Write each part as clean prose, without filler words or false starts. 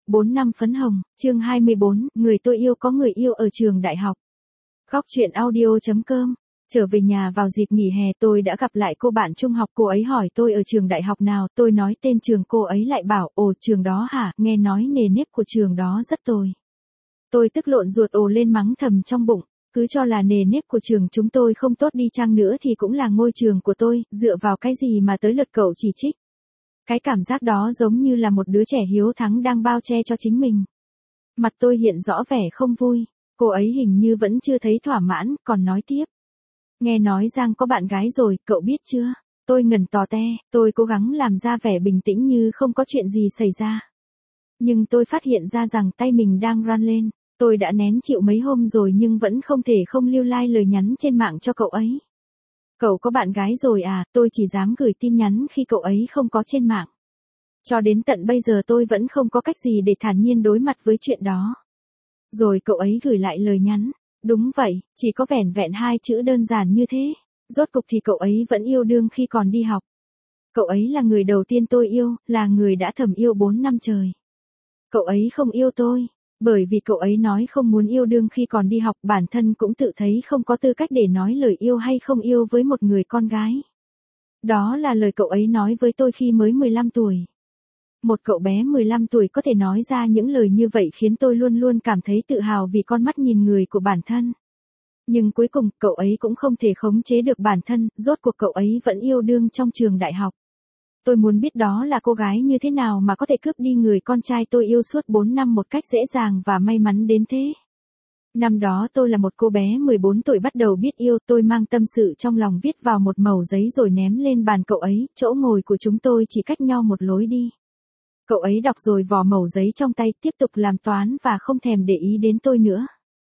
4 năm phấn hồng, chương 24, người tôi yêu có người yêu ở trường đại học. Góc truyện audio.com. Trở về nhà vào dịp nghỉ hè tôi đã gặp lại cô bạn trung học, cô ấy hỏi tôi ở trường đại học nào, tôi nói tên trường, cô ấy lại bảo, ồ trường đó hả, nghe nói nề nếp của trường đó rất tồi. Tôi tức lộn ruột ồ lên mắng thầm trong bụng, cứ cho là nề nếp của trường chúng tôi không tốt đi chăng nữa thì cũng là ngôi trường của tôi, dựa vào cái gì mà tới lượt cậu chỉ trích. Cái cảm giác đó giống như là một đứa trẻ hiếu thắng đang bao che cho chính mình. Mặt tôi hiện rõ vẻ không vui, cô ấy hình như vẫn chưa thấy thỏa mãn, còn nói tiếp. Nghe nói Giang có bạn gái rồi, cậu biết chưa? Tôi ngẩn tò te, tôi cố gắng làm ra vẻ bình tĩnh như không có chuyện gì xảy ra. Nhưng tôi phát hiện ra rằng tay mình đang run lên, tôi đã nén chịu mấy hôm rồi nhưng vẫn không thể không lưu like lời nhắn trên mạng cho cậu ấy. Cậu có bạn gái rồi à, tôi chỉ dám gửi tin nhắn khi cậu ấy không có trên mạng. Cho đến tận bây giờ tôi vẫn không có cách gì để thản nhiên đối mặt với chuyện đó. Rồi cậu ấy gửi lại lời nhắn. Đúng vậy, chỉ có vẻn vẹn 2 chữ đơn giản như thế. Rốt cục thì cậu ấy vẫn yêu đương khi còn đi học. Cậu ấy là người đầu tiên tôi yêu, là người đã thầm yêu 4 năm trời. Cậu ấy không yêu tôi, bởi vì cậu ấy nói không muốn yêu đương khi còn đi học, bản thân cũng tự thấy không có tư cách để nói lời yêu hay không yêu với một người con gái. Đó là lời cậu ấy nói với tôi khi mới 15 tuổi. Một cậu bé 15 tuổi có thể nói ra những lời như vậy khiến tôi luôn luôn cảm thấy tự hào vì con mắt nhìn người của bản thân. Nhưng cuối cùng, cậu ấy cũng không thể khống chế được bản thân, rốt cuộc cậu ấy vẫn yêu đương trong trường đại học. Tôi muốn biết đó là cô gái như thế nào mà có thể cướp đi người con trai tôi yêu suốt 4 năm một cách dễ dàng và may mắn đến thế. Năm đó tôi là một cô bé 14 tuổi bắt đầu biết yêu, tôi mang tâm sự trong lòng viết vào một mẩu giấy rồi ném lên bàn cậu ấy, chỗ ngồi của chúng tôi chỉ cách nhau một lối đi. Cậu ấy đọc rồi vò mẩu giấy trong tay, tiếp tục làm toán và không thèm để ý đến tôi nữa.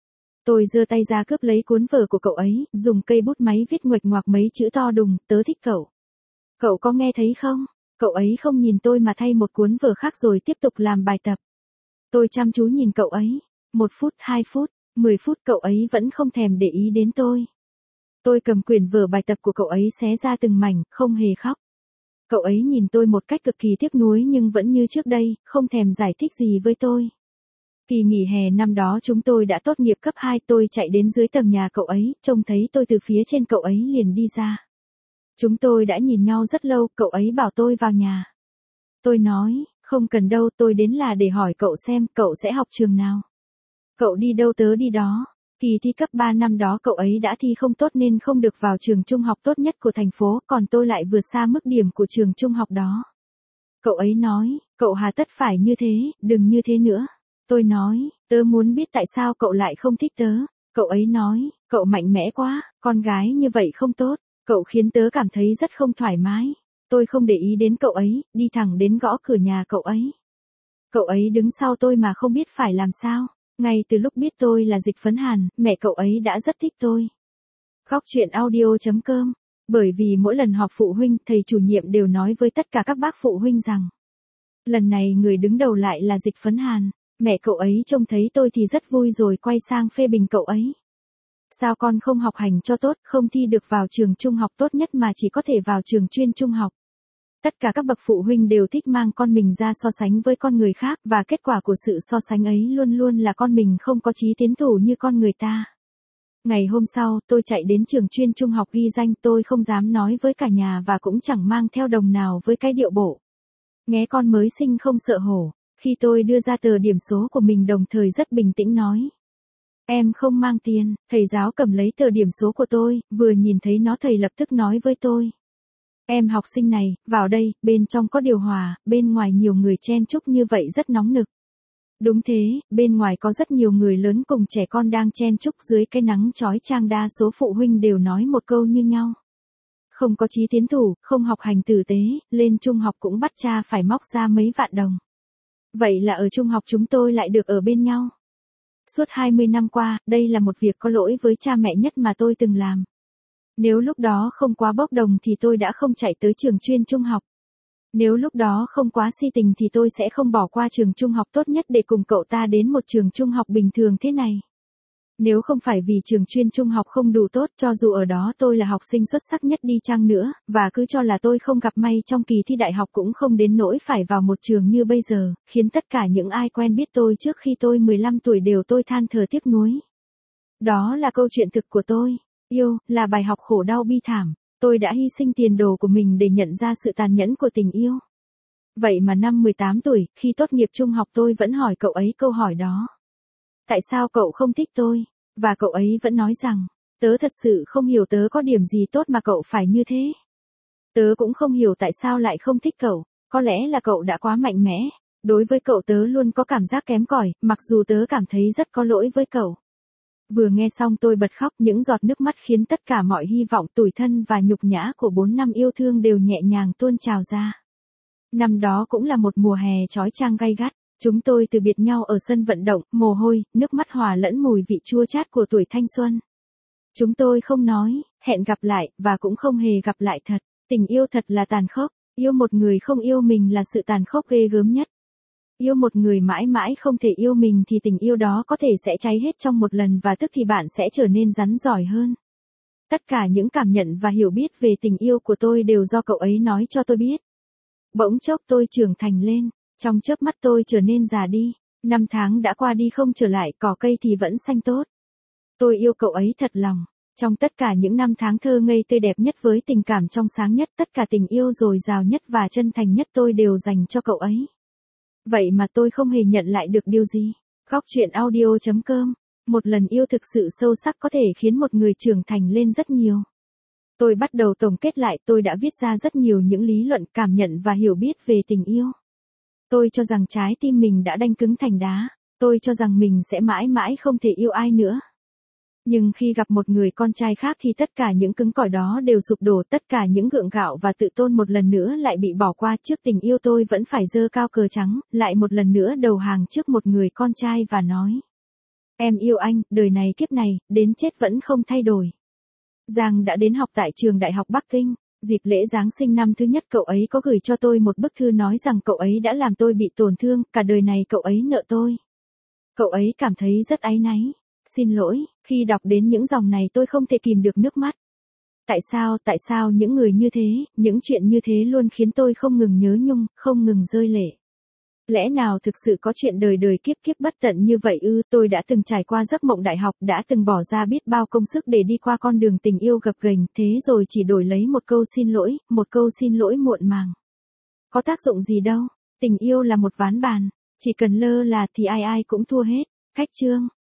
Tôi giơ tay ra cướp lấy cuốn vở của cậu ấy, dùng cây bút máy viết nguệch ngoạc mấy chữ to đùng, tớ thích cậu. Cậu có nghe thấy không? Cậu ấy không nhìn tôi mà thay một cuốn vở khác rồi tiếp tục làm bài tập. Tôi chăm chú nhìn cậu ấy. 1 phút, 2 phút, 10 phút cậu ấy vẫn không thèm để ý đến tôi. Tôi cầm quyển vở bài tập của cậu ấy xé ra từng mảnh, không hề khóc. Cậu ấy nhìn tôi một cách cực kỳ tiếc nuối nhưng vẫn như trước đây, không thèm giải thích gì với tôi. Kỳ nghỉ hè năm đó chúng tôi đã tốt nghiệp cấp 2, tôi chạy đến dưới tầng nhà cậu ấy, trông thấy tôi từ phía trên cậu ấy liền đi ra. Chúng tôi đã nhìn nhau rất lâu, cậu ấy bảo tôi vào nhà. Tôi nói, không cần đâu, tôi đến là để hỏi cậu xem cậu sẽ học trường nào. Cậu đi đâu tớ đi đó. Kỳ thi cấp 3 năm đó cậu ấy đã thi không tốt nên không được vào trường trung học tốt nhất của thành phố, còn tôi lại vượt xa mức điểm của trường trung học đó. Cậu ấy nói, cậu hà tất phải như thế, đừng như thế nữa. Tôi nói, tớ muốn biết tại sao cậu lại không thích tớ. Cậu ấy nói, cậu mạnh mẽ quá, con gái như vậy không tốt, cậu khiến tớ cảm thấy rất không thoải mái. Tôi không để ý đến cậu ấy, đi thẳng đến gõ cửa nhà cậu ấy. Cậu ấy đứng sau tôi mà không biết phải làm sao. Ngay từ lúc biết tôi là Dịch Phấn Hàn, mẹ cậu ấy đã rất thích tôi. Góc truyện audio.com. Bởi vì mỗi lần họp phụ huynh, thầy chủ nhiệm đều nói với tất cả các bác phụ huynh rằng lần này người đứng đầu lại là Dịch Phấn Hàn. Mẹ cậu ấy trông thấy tôi thì rất vui rồi quay sang phê bình cậu ấy. Sao con không học hành cho tốt, không thi được vào trường trung học tốt nhất mà chỉ có thể vào trường chuyên trung học. Tất cả các bậc phụ huynh đều thích mang con mình ra so sánh với con người khác và kết quả của sự so sánh ấy luôn luôn là con mình không có chí tiến thủ như con người ta. Ngày hôm sau, tôi chạy đến trường chuyên trung học ghi danh, tôi không dám nói với cả nhà và cũng chẳng mang theo đồng nào với cái điệu bộ. Nghe con mới sinh không sợ hổ, khi tôi đưa ra tờ điểm số của mình đồng thời rất bình tĩnh nói. Em không mang tiền, thầy giáo cầm lấy tờ điểm số của tôi, vừa nhìn thấy nó thầy lập tức nói với tôi. Em học sinh này, vào đây, bên trong có điều hòa, bên ngoài nhiều người chen chúc như vậy rất nóng nực. Đúng thế, bên ngoài có rất nhiều người lớn cùng trẻ con đang chen chúc dưới cái nắng chói chang, đa số phụ huynh đều nói một câu như nhau. Không có chí tiến thủ, không học hành tử tế, lên trung học cũng bắt cha phải móc ra mấy vạn đồng. Vậy là ở trung học chúng tôi lại được ở bên nhau. Suốt 20 năm qua, đây là một việc có lỗi với cha mẹ nhất mà tôi từng làm. Nếu lúc đó không quá bốc đồng thì tôi đã không chạy tới trường chuyên trung học. Nếu lúc đó không quá si tình thì tôi sẽ không bỏ qua trường trung học tốt nhất để cùng cậu ta đến một trường trung học bình thường thế này. Nếu không phải vì trường chuyên trung học không đủ tốt, cho dù ở đó tôi là học sinh xuất sắc nhất đi chăng nữa, và cứ cho là tôi không gặp may trong kỳ thi đại học cũng không đến nỗi phải vào một trường như bây giờ, khiến tất cả những ai quen biết tôi trước khi tôi 15 tuổi đều tôi than thở tiếc nuối. Đó là câu chuyện thực của tôi. Yêu, là bài học khổ đau bi thảm. Tôi đã hy sinh tiền đồ của mình để nhận ra sự tàn nhẫn của tình yêu. Vậy mà năm 18 tuổi, khi tốt nghiệp trung học tôi vẫn hỏi cậu ấy câu hỏi đó. Tại sao cậu không thích tôi? Và cậu ấy vẫn nói rằng, tớ thật sự không hiểu tớ có điểm gì tốt mà cậu phải như thế. Tớ cũng không hiểu tại sao lại không thích cậu, có lẽ là cậu đã quá mạnh mẽ. Đối với cậu tớ luôn có cảm giác kém cỏi, mặc dù tớ cảm thấy rất có lỗi với cậu. Vừa nghe xong tôi bật khóc, những giọt nước mắt khiến tất cả mọi hy vọng, tủi thân và nhục nhã của 4 năm yêu thương đều nhẹ nhàng tuôn trào ra. Năm đó cũng là một mùa hè chói chang gay gắt. Chúng tôi từ biệt nhau ở sân vận động, mồ hôi, nước mắt hòa lẫn mùi vị chua chát của tuổi thanh xuân. Chúng tôi không nói, hẹn gặp lại, và cũng không hề gặp lại thật. Tình yêu thật là tàn khốc. Yêu một người không yêu mình là sự tàn khốc ghê gớm nhất. Yêu một người mãi mãi không thể yêu mình thì tình yêu đó có thể sẽ cháy hết trong một lần và tức thì bạn sẽ trở nên rắn giỏi hơn. Tất cả những cảm nhận và hiểu biết về tình yêu của tôi đều do cậu ấy nói cho tôi biết. Bỗng chốc tôi trưởng thành lên. Trong chớp mắt tôi trở nên già đi. Năm tháng đã qua đi không trở lại, cỏ cây thì vẫn xanh tốt. Tôi yêu cậu ấy thật lòng. Trong tất cả những năm tháng thơ ngây tươi đẹp nhất với tình cảm trong sáng nhất, tất cả tình yêu dồi dào nhất và chân thành nhất tôi đều dành cho cậu ấy. Vậy mà tôi không hề nhận lại được điều gì. Góc truyện audio.com. Một lần yêu thực sự sâu sắc có thể khiến một người trưởng thành lên rất nhiều. Tôi bắt đầu tổng kết lại, tôi đã viết ra rất nhiều những lý luận, cảm nhận và hiểu biết về tình yêu. Tôi cho rằng trái tim mình đã đanh cứng thành đá. Tôi cho rằng mình sẽ mãi mãi không thể yêu ai nữa. Nhưng khi gặp một người con trai khác thì tất cả những cứng cỏi đó đều sụp đổ, tất cả những gượng gạo và tự tôn một lần nữa lại bị bỏ qua. Trước tình yêu tôi vẫn phải giơ cao cờ trắng, lại một lần nữa đầu hàng trước một người con trai và nói. Em yêu anh, đời này kiếp này, đến chết vẫn không thay đổi. Giang đã đến học tại trường Đại học Bắc Kinh. Dịp lễ Giáng sinh năm thứ nhất cậu ấy có gửi cho tôi một bức thư nói rằng cậu ấy đã làm tôi bị tổn thương, cả đời này cậu ấy nợ tôi. Cậu ấy cảm thấy rất áy náy. Xin lỗi, khi đọc đến những dòng này tôi không thể kìm được nước mắt. Tại sao những người như thế, những chuyện như thế luôn khiến tôi không ngừng nhớ nhung, không ngừng rơi lệ. Lẽ nào thực sự có chuyện đời đời kiếp kiếp bất tận như vậy ư? Tôi đã từng trải qua giấc mộng đại học, đã từng bỏ ra biết bao công sức để đi qua con đường tình yêu gập ghềnh, thế rồi chỉ đổi lấy một câu xin lỗi muộn màng. Có tác dụng gì đâu, tình yêu là một ván bàn, chỉ cần lơ là thì ai ai cũng thua hết. Khách chương